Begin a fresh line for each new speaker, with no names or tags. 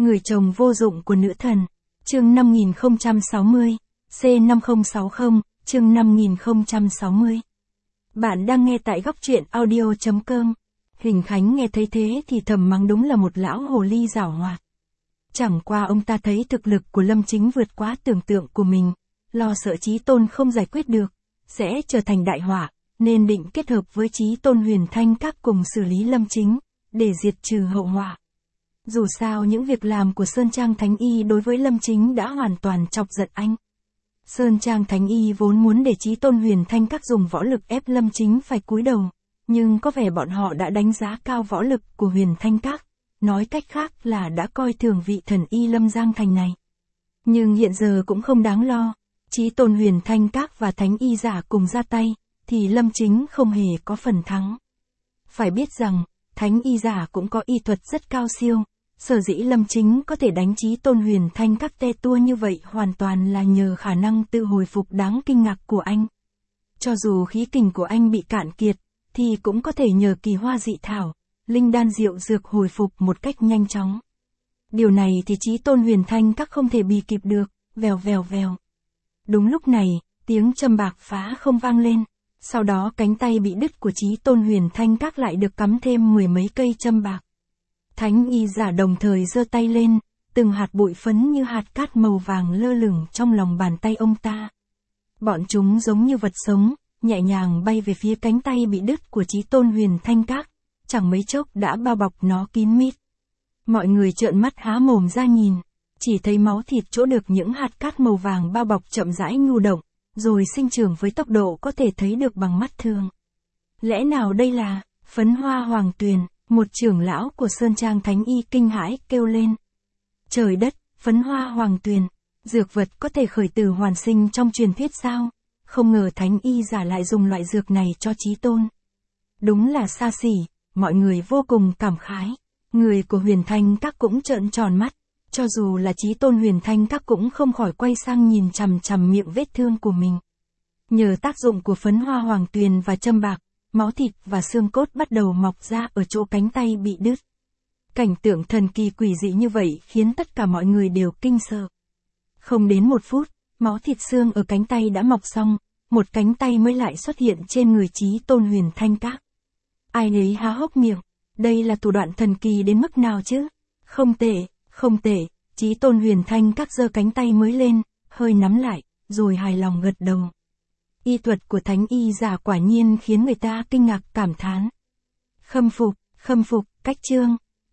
Người chồng vô dụng của nữ thần. Chương 5060, C5060, chương 5060. Bạn đang nghe tại góc truyện audio.com. Hình Khánh nghe thấy thế thì thầm mắng đúng là một lão hồ ly giảo hoạt. Chẳng qua ông ta thấy thực lực của Lâm Chính vượt quá tưởng tượng của mình, lo sợ Chí Tôn không giải quyết được, sẽ trở thành đại họa, nên định kết hợp với Chí Tôn Huyền Thanh Các cùng xử lý Lâm Chính, để diệt trừ hậu họa. Dù sao những việc làm của Sơn Trang Thánh Y đối với Lâm Chính đã hoàn toàn chọc giận anh. Sơn Trang Thánh Y vốn muốn để Chí Tôn Huyền Thanh Các dùng võ lực ép Lâm Chính phải cúi đầu, nhưng có vẻ bọn họ đã đánh giá cao võ lực của Huyền Thanh Các, nói cách khác là đã coi thường vị thần y Lâm Giang Thành này. Nhưng hiện giờ cũng không đáng lo, Chí Tôn Huyền Thanh Các và Thánh Y giả cùng ra tay, thì Lâm Chính không hề có phần thắng. Phải biết rằng, Thánh Y giả cũng có y thuật rất cao siêu, sở dĩ Lâm Chính có thể đánh Chí Tôn Huyền Thanh Các te tua như vậy hoàn toàn là nhờ khả năng tự hồi phục đáng kinh ngạc của anh. Cho dù khí kình của anh bị cạn kiệt, thì cũng có thể nhờ kỳ hoa dị thảo, linh đan diệu dược hồi phục một cách nhanh chóng. Điều này thì Chí Tôn Huyền Thanh Các không thể bì kịp được, vèo vèo vèo. Đúng lúc này, tiếng châm bạc phá không vang lên, sau đó cánh tay bị đứt của Chí Tôn Huyền Thanh Các lại được cắm thêm 10 mấy cây châm bạc. Thánh Y giả đồng thời giơ tay lên, từng hạt bụi phấn như hạt cát màu vàng lơ lửng trong lòng bàn tay ông ta. Bọn chúng giống như vật sống, nhẹ nhàng bay về phía cánh tay bị đứt của Chí Tôn Huyền Thanh Các, chẳng mấy chốc đã bao bọc nó kín mít. Mọi người trợn mắt há mồm ra nhìn, chỉ thấy máu thịt chỗ được những hạt cát màu vàng bao bọc chậm rãi nhu động, rồi sinh trưởng với tốc độ có thể thấy được bằng mắt thường. Lẽ nào đây là Phấn Hoa Hoàng Tuyền? Một trưởng lão của Sơn Trang Thánh Y kinh hãi kêu lên. Trời đất, Phấn Hoa Hoàng Tuyền, dược vật có thể khởi tử hoàn sinh trong truyền thuyết sao? Không ngờ Thánh Y giả lại dùng loại dược này cho Chí Tôn. Đúng là xa xỉ, mọi người vô cùng cảm khái. Người của Huyền Thanh Các cũng trợn tròn mắt, cho dù là Chí Tôn Huyền Thanh Các cũng không khỏi quay sang nhìn chằm chằm miệng vết thương của mình. Nhờ tác dụng của Phấn Hoa Hoàng Tuyền và châm bạc, máu thịt và xương cốt bắt đầu mọc ra ở chỗ cánh tay bị đứt. Cảnh tượng thần kỳ quỷ dị như vậy khiến tất cả mọi người đều kinh sợ. Không đến một phút, máu thịt xương ở cánh tay đã mọc xong, một cánh tay mới lại xuất hiện trên người Chí Tôn Huyền Thanh Các. Ai nấy há hốc miệng, đây là thủ đoạn thần kỳ đến mức nào chứ? Không tệ, không tệ, Chí Tôn Huyền Thanh Các giơ cánh tay mới lên, hơi nắm lại, rồi hài lòng gật đầu. Y thuật của Thánh Y giả quả nhiên khiến người ta kinh ngạc cảm thán. Khâm phục, cách chương.